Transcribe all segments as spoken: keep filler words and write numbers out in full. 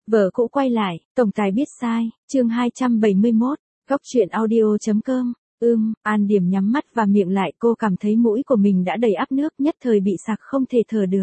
Vợ cũ quay lại, tổng tài biết sai, chương hai trăm bảy mươi mốt, góc chuyện audio.com, ưm, An Điểm nhắm mắt và miệng lại, cô cảm thấy mũi của mình đã đầy áp nước, nhất thời bị sặc không thể thở được.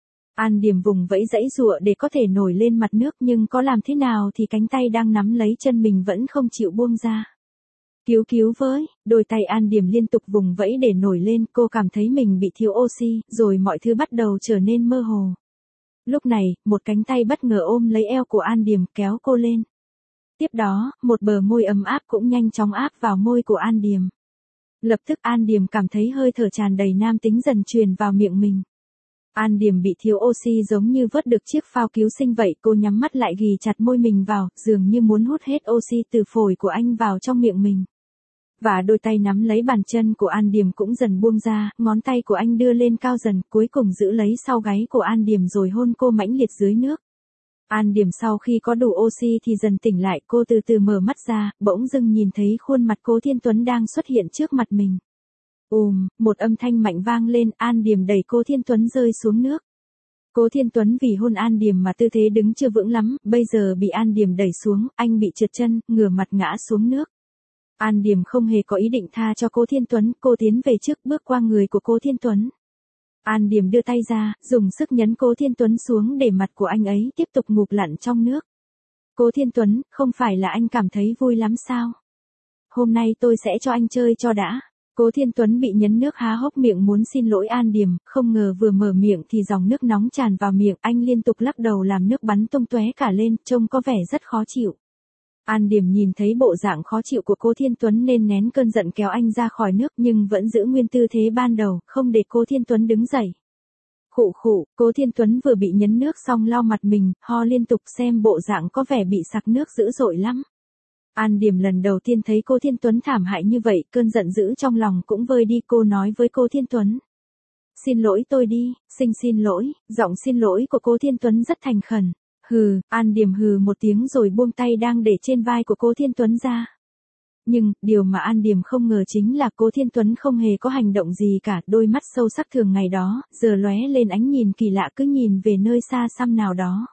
An Điểm vùng vẫy giãy giụa để có thể nổi lên mặt nước, nhưng có làm thế nào thì cánh tay đang nắm lấy chân mình vẫn không chịu buông ra. Cứu cứu với, đôi tay An Điểm liên tục vùng vẫy để nổi lên, cô cảm thấy mình bị thiếu oxy, rồi mọi thứ bắt đầu trở nên mơ hồ. Lúc này, một cánh tay bất ngờ ôm lấy eo của An Điểm kéo cô lên. Tiếp đó, một bờ môi ấm áp cũng nhanh chóng áp vào môi của An Điểm. Lập tức An Điểm cảm thấy hơi thở tràn đầy nam tính dần truyền vào miệng mình. An Điểm bị thiếu oxy giống như vớt được chiếc phao cứu sinh vậy, cô nhắm mắt lại ghì chặt môi mình vào, dường như muốn hút hết oxy từ phổi của anh vào trong miệng mình. Và đôi tay nắm lấy bàn chân của An Điểm cũng dần buông ra, ngón tay của anh đưa lên cao dần, cuối cùng giữ lấy sau gáy của An Điểm rồi hôn cô mãnh liệt dưới nước. An Điểm sau khi có đủ oxy thì dần tỉnh lại, cô từ từ mở mắt ra, bỗng dưng nhìn thấy khuôn mặt Cố Thiên Tuấn đang xuất hiện trước mặt mình. Ùm, một âm thanh mạnh vang lên, An Điểm đẩy Cố Thiên Tuấn rơi xuống nước. Cố Thiên Tuấn vì hôn An Điểm mà tư thế đứng chưa vững lắm, bây giờ bị An Điểm đẩy xuống, anh bị trượt chân, ngửa mặt ngã xuống nước. An Điểm không hề có ý định tha cho Cố Thiên Tuấn, cô tiến về trước bước qua người của Cố Thiên Tuấn. An Điểm đưa tay ra, dùng sức nhấn Cố Thiên Tuấn xuống để mặt của anh ấy tiếp tục ngụp lặn trong nước. Cố Thiên Tuấn, không phải là anh cảm thấy vui lắm sao? Hôm nay tôi sẽ cho anh chơi cho đã. Cố Thiên Tuấn bị nhấn nước há hốc miệng muốn xin lỗi An Điểm, không ngờ vừa mở miệng thì dòng nước nóng tràn vào miệng, anh liên tục lắc đầu làm nước bắn tung tóe cả lên, trông có vẻ rất khó chịu. An Điểm nhìn thấy bộ dạng khó chịu của Cố Thiên Tuấn nên nén cơn giận kéo anh ra khỏi nước, nhưng vẫn giữ nguyên tư thế ban đầu, không để Cố Thiên Tuấn đứng dậy. Khụ khụ, Cố Thiên Tuấn vừa bị nhấn nước xong lau mặt mình, ho liên tục, xem bộ dạng có vẻ bị sặc nước dữ dội lắm. An Điểm lần đầu tiên thấy Cố Thiên Tuấn thảm hại như vậy, cơn giận dữ trong lòng cũng vơi đi, cô nói với Cố Thiên Tuấn. Xin lỗi tôi đi, xin xin lỗi, giọng xin lỗi của Cố Thiên Tuấn rất thành khẩn. Hừ, An Điểm hừ một tiếng rồi buông tay đang để trên vai của Cố Thiên Tuấn ra. Nhưng, điều mà An Điểm không ngờ chính là Cố Thiên Tuấn không hề có hành động gì cả, đôi mắt sâu sắc thường ngày đó, giờ lóe lên ánh nhìn kỳ lạ, cứ nhìn về nơi xa xăm nào đó.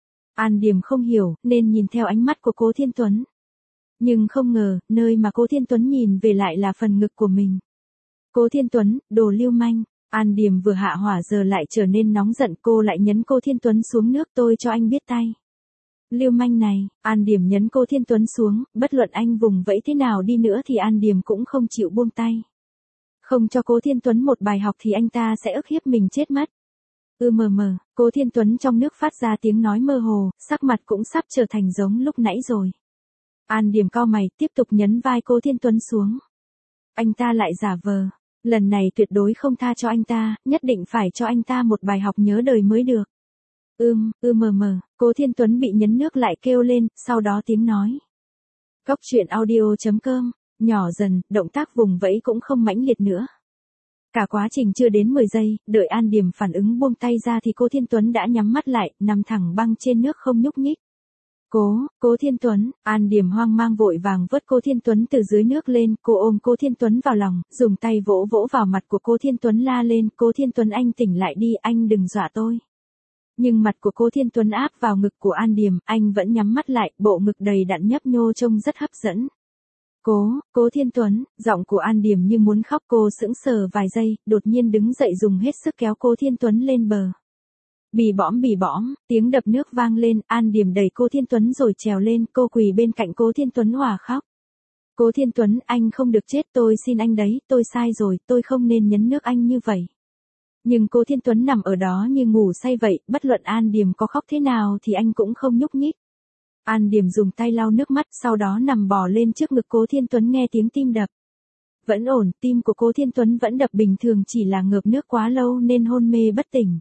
An Điểm không hiểu, nên nhìn theo ánh mắt của Cố Thiên Tuấn. Nhưng không ngờ, nơi mà Cố Thiên Tuấn nhìn về lại là phần ngực của mình. Cố Thiên Tuấn, đồ lưu manh. An Điểm vừa hạ hỏa giờ lại trở nên nóng giận, cô lại nhấn Cố Thiên Tuấn xuống nước, tôi cho anh biết tay. Lưu manh này, An Điểm nhấn Cố Thiên Tuấn xuống, bất luận anh vùng vẫy thế nào đi nữa thì An Điểm cũng không chịu buông tay. Không cho Cố Thiên Tuấn một bài học thì anh ta sẽ ức hiếp mình chết mất. Ư mờ mờ, Cố Thiên Tuấn trong nước phát ra tiếng nói mơ hồ, sắc mặt cũng sắp trở thành giống lúc nãy rồi. An Điểm cau mày, tiếp tục nhấn vai Cố Thiên Tuấn xuống. Anh ta lại giả vờ. Lần này tuyệt đối không tha cho anh ta, nhất định phải cho anh ta một bài học nhớ đời mới được. Ưm, ư mờ mờ, Cố Thiên Tuấn bị nhấn nước lại kêu lên, sau đó tiếng nói. Góc chuyện audio.com, nhỏ dần, động tác vùng vẫy cũng không mãnh liệt nữa. Cả quá trình chưa đến mười giây, đợi An Điểm phản ứng buông tay ra thì Cố Thiên Tuấn đã nhắm mắt lại, nằm thẳng băng trên nước không nhúc nhích. Cố, Cố Thiên Tuấn, An Điểm hoang mang vội vàng vớt Cố Thiên Tuấn từ dưới nước lên, cô ôm Cố Thiên Tuấn vào lòng, dùng tay vỗ vỗ vào mặt của Cố Thiên Tuấn la lên, Cố Thiên Tuấn anh tỉnh lại đi, anh đừng dọa tôi. Nhưng mặt của Cố Thiên Tuấn áp vào ngực của An Điểm, anh vẫn nhắm mắt lại, bộ ngực đầy đặn nhấp nhô trông rất hấp dẫn. Cố, Cố Thiên Tuấn, giọng của An Điểm như muốn khóc, cô sững sờ vài giây, đột nhiên đứng dậy dùng hết sức kéo Cố Thiên Tuấn lên bờ. Bì bõm bì bõm, tiếng đập nước vang lên, An Điểm đẩy Cố Thiên Tuấn rồi trèo lên, cô quỳ bên cạnh Cố Thiên Tuấn òa khóc. Cố Thiên Tuấn, anh không được chết, tôi xin anh đấy, tôi sai rồi, tôi không nên nhấn nước anh như vậy. Nhưng Cố Thiên Tuấn nằm ở đó như ngủ say vậy, bất luận An Điểm có khóc thế nào thì anh cũng không nhúc nhích. An Điểm dùng tay lau nước mắt, sau đó nằm bò lên trước ngực Cố Thiên Tuấn nghe tiếng tim đập. Vẫn ổn, tim của Cố Thiên Tuấn vẫn đập bình thường, chỉ là ngợp nước quá lâu nên hôn mê bất tỉnh.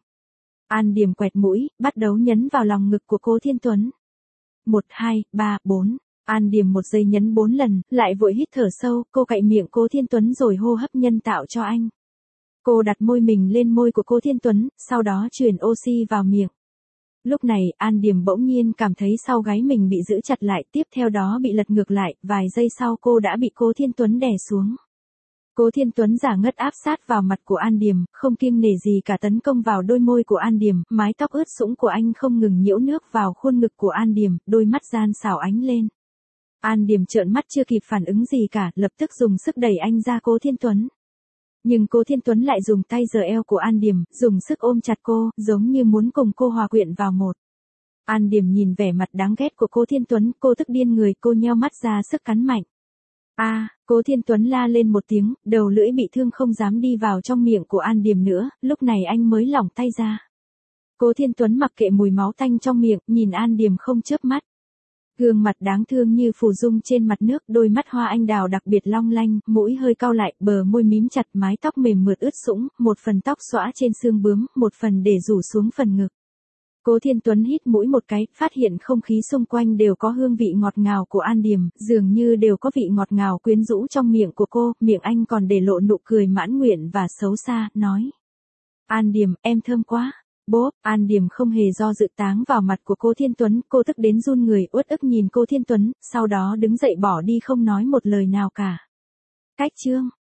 An Điểm quẹt mũi, bắt đầu nhấn vào lòng ngực của Cố Thiên Tuấn. Một, hai, ba, bốn. An Điểm một giây nhấn bốn lần, lại vội hít thở sâu, cô cạy miệng Cố Thiên Tuấn rồi hô hấp nhân tạo cho anh. Cô đặt môi mình lên môi của Cố Thiên Tuấn, sau đó truyền oxy vào miệng. Lúc này, An Điểm bỗng nhiên cảm thấy sau gáy mình bị giữ chặt lại, tiếp theo đó bị lật ngược lại, vài giây sau cô đã bị Cố Thiên Tuấn đè xuống. Cố Thiên Tuấn giả ngất áp sát vào mặt của An Điềm, không kiêng nể gì cả tấn công vào đôi môi của An Điềm, mái tóc ướt sũng của anh không ngừng nhiễu nước vào khuôn ngực của An Điềm, đôi mắt gian xảo ánh lên. An Điềm trợn mắt chưa kịp phản ứng gì cả, lập tức dùng sức đẩy anh ra Cố Thiên Tuấn. Nhưng Cố Thiên Tuấn lại dùng tay giở eo của An Điềm, dùng sức ôm chặt cô, giống như muốn cùng cô hòa quyện vào một. An Điềm nhìn vẻ mặt đáng ghét của Cố Thiên Tuấn, cô tức điên người, cô nheo mắt ra sức cắn mạnh. A, à, Cố Thiên Tuấn la lên một tiếng, đầu lưỡi bị thương không dám đi vào trong miệng của An Điềm nữa, lúc này anh mới lỏng tay ra. Cố Thiên Tuấn mặc kệ mùi máu tanh trong miệng, nhìn An Điềm không chớp mắt. Gương mặt đáng thương như phù dung trên mặt nước, đôi mắt hoa anh đào đặc biệt long lanh, mũi hơi cau lại, bờ môi mím chặt, mái tóc mềm mượt ướt sũng, một phần tóc xõa trên xương bướm, một phần để rủ xuống phần ngực. Cố Thiên Tuấn hít mũi một cái, phát hiện không khí xung quanh đều có hương vị ngọt ngào của An Điềm, dường như đều có vị ngọt ngào quyến rũ trong miệng của cô, miệng anh còn để lộ nụ cười mãn nguyện và xấu xa, nói. An Điềm, em thơm quá. Bốp, An Điềm không hề do dự táng vào mặt của Cố Thiên Tuấn, cô tức đến run người, uất ức nhìn Cố Thiên Tuấn, sau đó đứng dậy bỏ đi không nói một lời nào cả. Cách chương